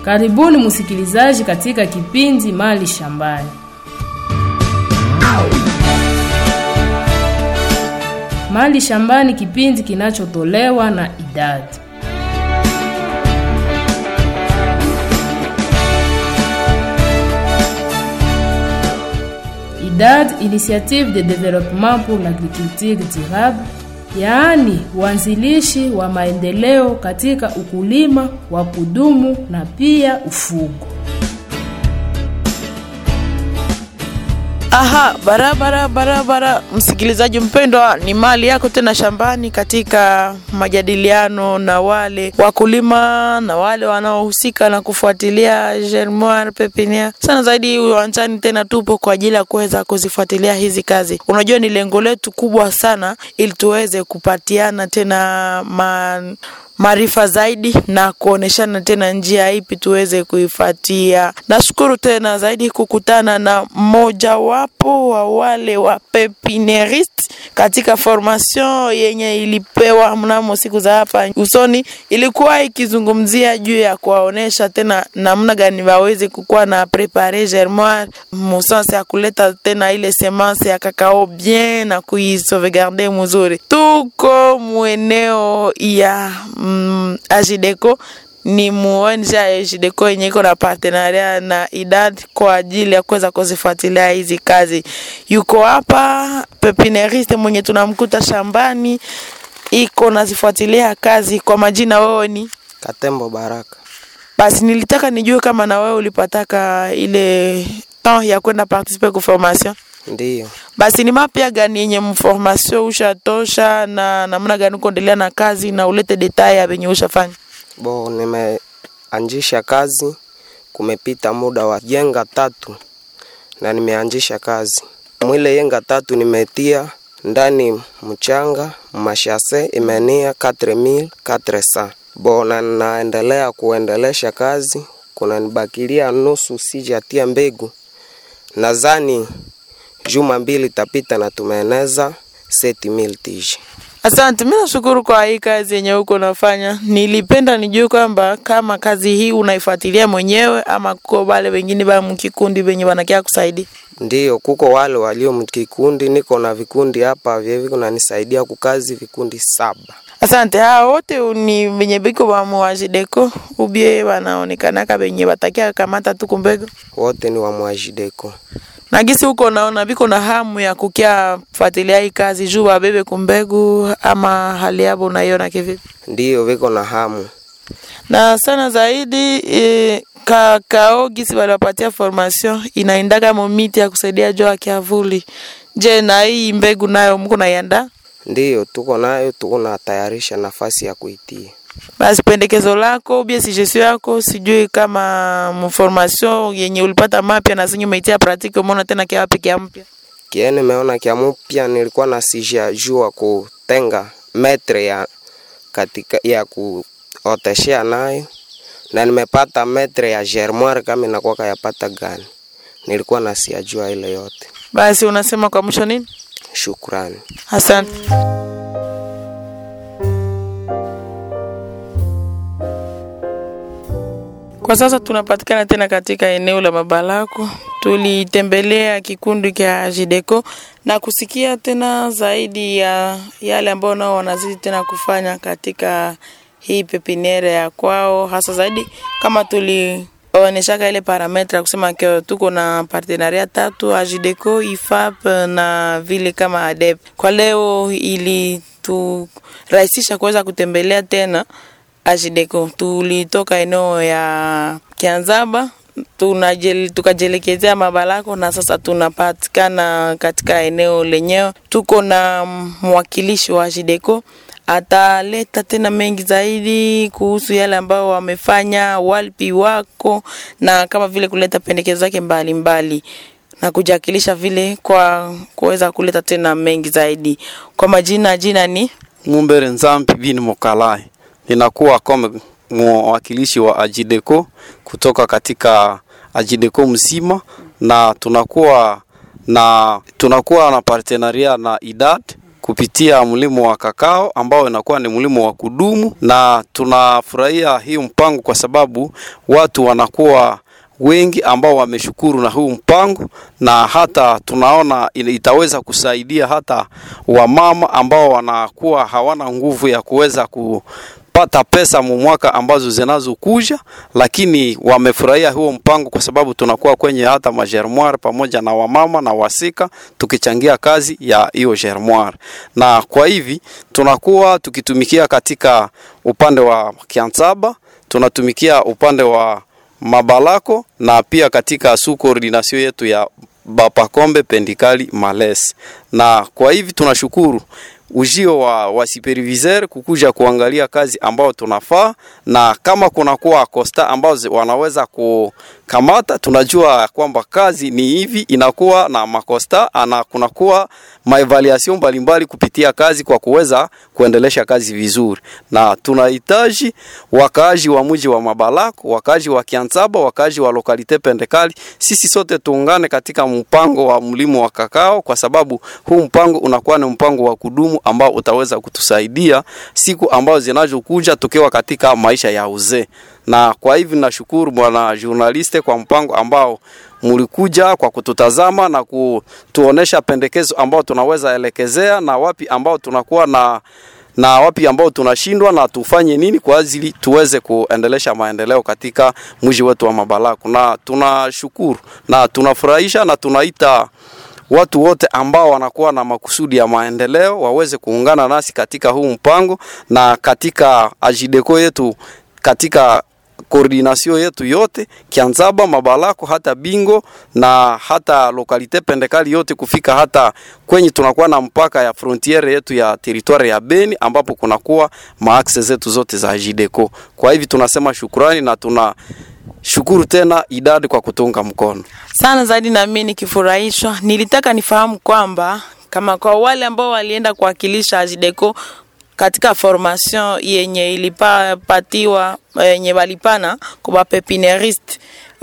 Karibuni msikilizaji katika kipindi Mali Shambani. Mali Shambani, kipindi kinachotolewa na IDAD. IDAD, Initiative de Développement pour l'Agriculture Durable, yaani uanzilishi wa maendeleo katika ukulima wa kudumu na pia ufugo. Aha, barabara msikilizaji mpendwa, ni mali yako tena shambani katika majadiliano na wale wakulima na wale wanaohusika na kufuatilia Germoire Pepiniere. Sana zaidi uwanjani tena tupo kwa ajili ya kuweza kuzifuatilia hizi kazi. Unajua ni lengo letu kubwa sana ili tuweze kupatiana tena maarifa zaidi na kuoneshana tena njia ipi tuweze kuifuatia. Nashukuru tena zaidi kukutana na mmoja wapo wa wale wa pepinierist katika formation yenye ilipewa mnamo siku za hapa usoni. Ilikuwa ikizungumzia juu ya kuwaonesha tena namna gani waweze kukua na préparer germoire musanse ya kuleta tena ile semence ya kakao bien na kuisauvegarder mzuri. Tuko mweneo ya Ajideco, ni muonja Ajideco yenye iko na partenaria na IDAD kwa ajili ya kuweza kuzifuatilia hizi kazi. Yuko hapa pepinieriste mwenye tunamkuta shambani, iko nazifuatilia kazi. Kwa majina wewe ni? Katembo Baraka. Basi nilitaka nijue kama na wewe ulipataka ile temps ya kwenda participer kwa formation. Ndiyo. Basi ni mapya gani yenye mformation ushatosha na namna gani kuendelea na kazi na ulete detail ya benye ushafanya? Nimeanzisha kazi, kumepita muda wa yenga 3 na nimeanzisha kazi. Mwile yenga 3 nimetia ndani mchanga, mashase imenia 4400. Na naendelea kuendelesha kazi, kuna nibakilia nusu sijatia mbegu. Nadhani juma 2 tapita na tumeeneza 7000 tiji. Asante, mimi nashukuru kwa hii kazi yenye uko unafanya. Nilipenda nijue kwamba kama kazi hii unaifuatilia mwenyewe ama kwa wale wengine ba mkikundi wenye wanakia kusaidia. Ndiyo, kuko wale walio mkikundi, niko na vikundi hapa vyewe kunanisaidia kukazi vikundi 7. Asante. Hao wote ni wenye biko wa Ajideco ubie wanaonekana kama wenye watakia kamata tu kumbego? Wote ni wa Ajideco. Na gisi uko naona biko na hamu ya kukia fuatilia hii kazi juu wabebe kumbegu ama hali yabo unaiona kivipi? Ndiyo, biko na hamu. Na sana zaidi kakao gisi waliwapatia formation inaendaka momiti ya kusaidia jua kiavuli. Je, na hii mbegu nayo mko naiandaa? Ndiyo, tuko nayo, tuko na tayarisha nafasi ya kuitia. Basi pendekezo lako, bia suggestion yako, sijui kama mformation yenye ulipata mapya na zinyo umeitia pratique umeona tena kia wapi kia mpya? Kiene meona kia mpya, nilikuwa na sijajua kutenga metre ya katika ya kuoteshea nayo, na nimepata metre ya germoire kama inakuwa yapata gani. Nilikuwa na sijajua ile yote. Basi unasema kwa mwisho nini? Shukrani. Asante. Kwa sasa tunapatikana tena katika eneo la Mabalako. Tulitembelea kikundi cha Ajideco na kusikia tena zaidi ya yale ambao nao wanazidi tena kufanya katika hii pepiniere ya kwao, hasa zaidi kama tulionesha ile parametra kusema kwa tuko na partenaria 3, Ajideco, IFAP na vile kama ADEP. Kwa leo ili turahisisha kuweza kutembelea tena Ajideco, tulitoka eneo ya Kianzaba tukajielekezea Mabalako na sasa tunapatikana katika eneo lenyewe. Tuko na mwakilishi wa Ajideco, ataleta tena mengi zaidi kuhusu yale ambao wamefanya walpi wako na kama vile kuleta pendekezo zake mbalimbali na kujakilisha vile kwa kuweza kuleta tena mengi zaidi. Kwa jina ni Mumbere Nzambi bin Mokalai. Ninakuwa kama mwakilishi wa Ajideco kutoka katika Ajideco mzima, na tunakuwa na partenaria na IDAD kupitia mlimo wa kakao ambao inakuwa ni mlimo wa kudumu, na tunafurahia hii mpango kwa sababu watu wanakuwa wengi ambao wameshukuru na huu mpango, na hata tunaona itaweza kusaidia hata wamama ambao wanakuwa hawana nguvu ya kuweza kupata pesa mwaka ambazo zinazokuja, lakini wamefurahia huo mpango kwa sababu tunakuwa kwenye hata magermoire pamoja na wamama na wasika tukichangia kazi ya hiyo germoire. Na kwa hivi tunakuwa tukitumikia katika upande wa Kiantsaba, tunatumikia upande wa Mabalako na pia katika coordination yetu ya Bapakombe Pendikali Males. Na kwa hivi tunashukuru ujio wa superviseur kukuja kuangalia kazi ambao tunafaa, na kama kuna kuwa kosta ambao wanaweza kukamata, tunajua kwamba kazi ni hivi inakuwa na makosta, na kuna kuwa maevaluation mbalimbali kupitia kazi kwa kuweza kuendelesha kazi vizuri. Na tunahitaji wakaji wa mji wa Mabalako, wakaji wa Kiantsaba, wakaji wa lokalite Pendekali, sisi sote tuungane katika mpango wa mlimo wa kakao, kwa sababu huu mpango unakuwa ni mpango wa kudumu ambao utaweza kutusaidia siku ambazo zinazokuja tukiwa katika maisha ya uzee. Na kwa hivi nashukuru bwana journaliste kwa mpango ambao mlikuja kwa kututazama na kutuonesha pendekezo ambao tunaweza elekezea, na wapi ambao tunakuwa na wapi ambao tunashindwa na tufanye nini kwa ajili tuweze kuendelesha maendeleo katika mji wetu wa Mabalako. Na tunashukuru na tunafurahisha na tunaita watu wote ambao wanakuwa na makusudi ya maendeleo waweze kuungana nasi katika huu mpango, na katika Ajideco yetu, katika coordination yetu yote Kiantsaba, Mabalako, hata Bingo na hata lokalite Pendekali yote, kufika hata kwenye tunakuwa na mpaka ya frontiere yetu ya territoire ya Beni ambapo kunakuwa maaxe zetu zote za Ajideco. Kwa hivi tunasema shukrani na shukuru tena idadi kwa kutunga mkono sana zaidi. Na mimi nikifurahishwa, nilitaka nifahamu kwamba kama kwa wale ambao walienda kuwakilisha Ajideco katika formation yenye ilipatiwa yenye walipana kwa pepinierist,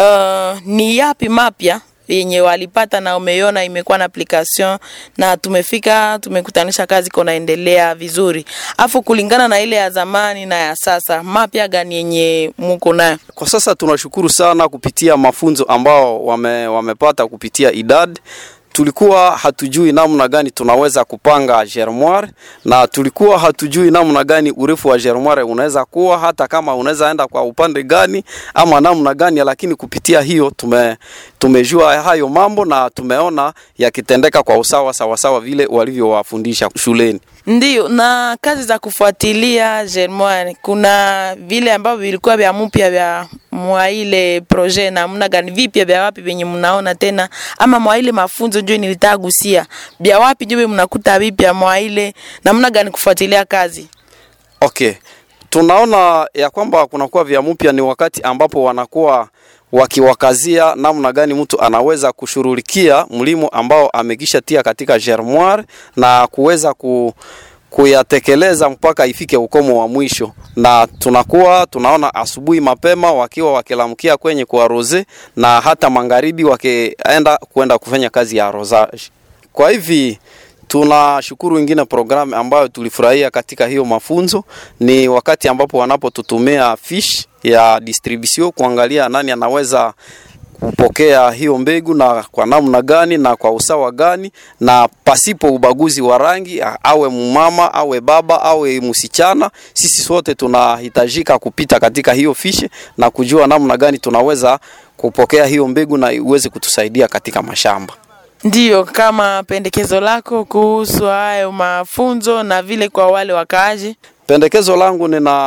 ni yapi mapya yenye walipata na umeona imekuwa na application na tumekutanisha kazi kunaendelea vizuri, afu kulingana na ile ya zamani na ya sasa, mapya gani yenye mko nayo? Kwa sasa tunashukuru sana kupitia mafunzo ambao wamepata kupitia idadi. Tulikuwa hatujui namna gani tunaweza kupanga germoire, na tulikuwa hatujui namna gani urefu wa germoire unaweza kuwa, hata kama unaweza enda kwa upande gani ama namna gani, lakini kupitia hiyo tumejua hayo mambo na tumeona yakitendeka kwa sawa vile walivyowafundisha shuleni. Ndiyo, na kazi za kufuatilia germoire, kuna vile ambavyo vilikuwa vya mpya vya mwa ile projet, na mna gani vipya vya wapi venye mnaona tena, ama mwa ile mafunzo njoo nilitagusia vya wapi njoo mnakuta vipya mwa ile, na mna gani kufuatilia kazi? Okay, tunaona ya kwamba kunakuwa vya mpya ni wakati ambapo wanakuwa wakiwakazia namna gani mtu anaweza kushughulikia mlimo ambao amekisha tia katika germoire na kuweza kuyatekeleza mpaka ifike ukomo wa mwisho. Na tunaona asubuhi mapema wakiwa wakilamkia kwenye kuaroze, na hata magharibi kwenda kufanya kazi ya arrosage. Kwa hivi tunashukuru wengine programu ambayo tulifurahia katika hiyo mafunzo ni wakati ambapo wanapotutumia fish ya distribution kuangalia nani anaweza kupokea hiyo mbegu na kwa namna gani na kwa usawa gani, na pasipo ubaguzi wa rangi, awe mumama, awe baba, awe msichana, sisi sote tunahitajika kupita katika hiyo fish na kujua namna gani tunaweza kupokea hiyo mbegu na iweze kutusaidia katika mashamba. Ndiyo, kama pendekezo lako kuhusu hayo mafunzo na vile kwa wale wakaaji? Pendekezo langu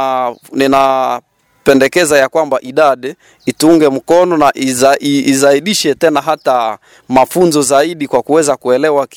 nina pendekeza ya kwamba idadi itunge mkono na izaidishe tena hata mafunzo zaidi kwa kuweza kuelewa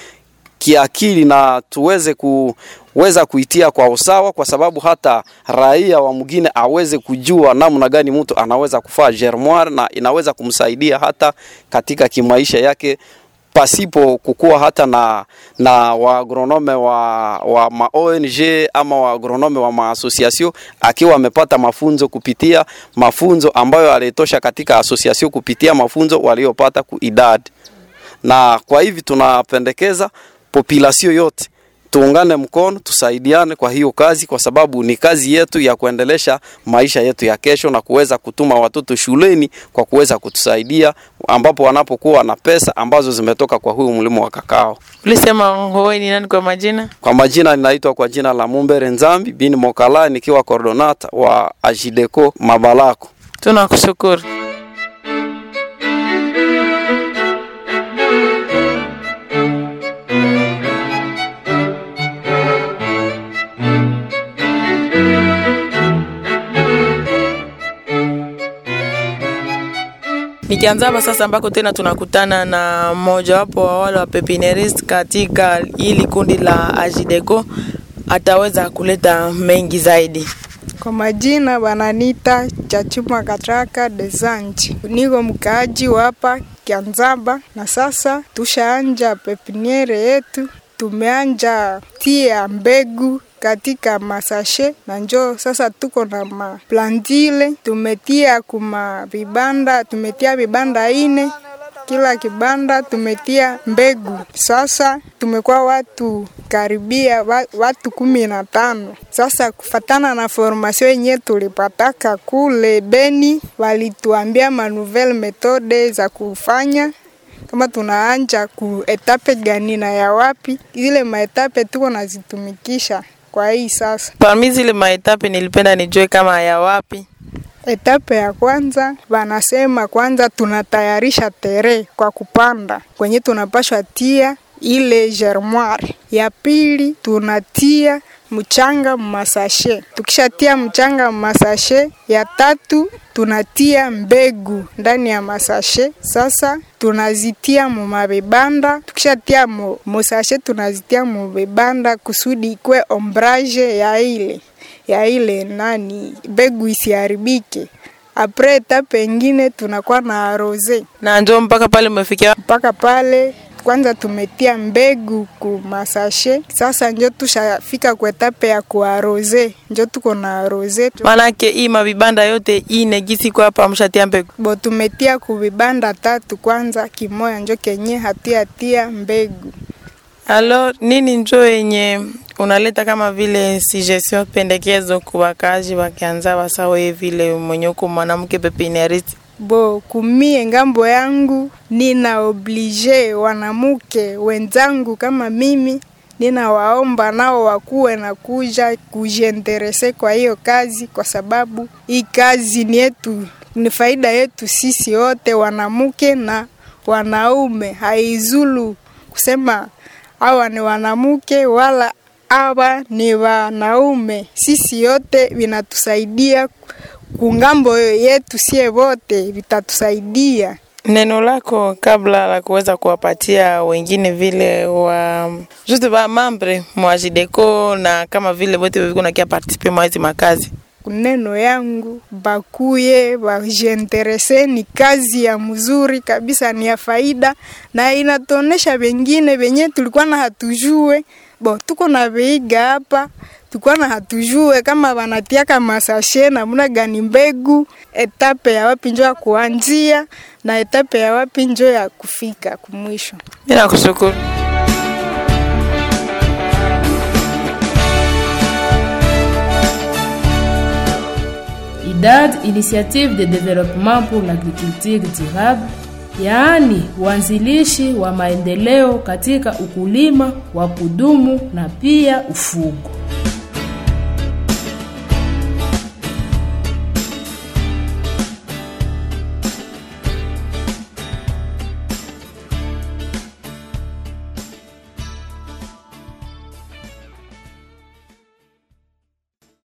kiakili na tuweze kuweza kuitia kwa usawa, kwa sababu hata raia wa mwingine aweze kujua namna gani mtu anaweza kufaa germoire na inaweza kumsaidia hata katika kimaisha yake, pasipo kukua hata na waagronome wa ma ONG ama waagronome wa ma association, akiwa amepata mafunzo kupitia mafunzo ambayo alitosha katika association kupitia mafunzo waliopata kuidadi. Na kwa hivi tunapendekeza population yote tuungane mkono, tusaidiane kwa hiyo kazi, kwa sababu ni kazi yetu ya kuendelesha maisha yetu ya kesho na kuweza kutuma watoto shuleni kwa kuweza kutusaidia ambapo wanapokuwa na pesa ambazo zimetoka kwa huyu mlimo wa kakao. Ulisema wewe ni nani kwa majina? Kwa majina ninaitwa kwa jina la Mumbere Nzambi bin Mokala, nikiwa coordinator wa Ajideco Mabalako. Tunakushukuru. Nikianza hapa sasa ambako tena tunakutana na mmoja wapo wa wale wa pepinierist katika hili kundi la Ajideco, ataweza kuleta mengi zaidi. Kwa majina wananiita Chachuma Katraka Desanji. Niko mkaaji hapa Kianzaba na sasa tushaanja pepiniere yetu. Tumeanja tia mbegu katika masashe na njoo sasa tuko na maplantile. Tumetia kuma vibanda, tumetia vibanda 4. Kila kibanda tumetia mbegu. Sasa tumekuwa watu karibia watu 15. Sasa kufatana na formation yenyewe tulipataka kule Beni, walituambia nouvelle methode za kufanya kama tunaanja ku etape gani na ya wapi. Ile maetape tuko nazitumikisha kwa hii sasa. Parmi zile maetape nilipenda nijue kama ya wapi. Etape ya kwanza wanasema kwanza tunatayarisha tere kwa kupanda kwenye tunapashwa tia ile germoire. Ya pili tunatia mchanga masashe. Tukishatia mchanga masashe, ya tatu tunatia mbegu ndani ya masashe. Sasa tunazitia mu mabibanda. Tukishatia mu masashe tunazitia mu bibanda kusudi ikwe ombrage ya ile nani mbegu isiharibike. Apre etape nyingine tunakuwa na arose. Na njoo mpaka pale umefikia? Mpaka pale kwanza tumetia mbegu ku masashe. Sasa njoo tushafika kwa etape ya kuarose. Njoo tuko na arose. Manake hii mabibanda yote 4 gisi kwa hapa mshatia mbegu. Bo tumetia ku vibanda 3 kwanza, kimoya njoo kenye hatia mbegu. Alors nini njoo yenye unaleta kama vile suggestion, pendekezo kwa wakazi wa Kianzaba sawa vile mwenye uko mwanamke pepinierist? Bo kumie ngambo yangu nina oblige wanamuke wenzangu kama mimi, nina waomba nao wakuwe na kuja kujiinterese kwa hiyo kazi, kwa sababu hii kazi ni yetu, ni faida yetu sisi wote wanamuke na wanaume. Haizulu kusema hawa ni wanamuke wala hawa ni wanaume, sisi yote vinatusaidia kungambo yetu, sie wote vitatusaidia. Neno lako kabla la kuweza kuwapatia wengine vile wa juste ba membre mwa Ajideco na kama vile wote wiko na kia participer mwa hizo makazi? Neno yangu bakuye bajiinterese, ni kazi ya mzuri kabisa, ni ya faida na inatonesha wengine wenye tulikuwa na hatujue. Bo tuko na veiga hapa, tulikuwa na hatujue kama wanatia kama sashe na muna gani mbegu, etape ya wapi njoo ya kuanzia na etape ya wapi njoo ya kufika kumwisho. Ninakushukuru. IDAD, Initiative de Développement pour l'Agriculture Durable, yaani uanzilishi wa maendeleo katika ukulima wa kudumu na pia ufugo.